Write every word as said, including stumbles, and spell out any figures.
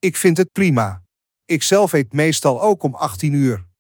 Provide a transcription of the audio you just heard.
Ik vind het prima. Ik zelf eet meestal ook om achttien uur.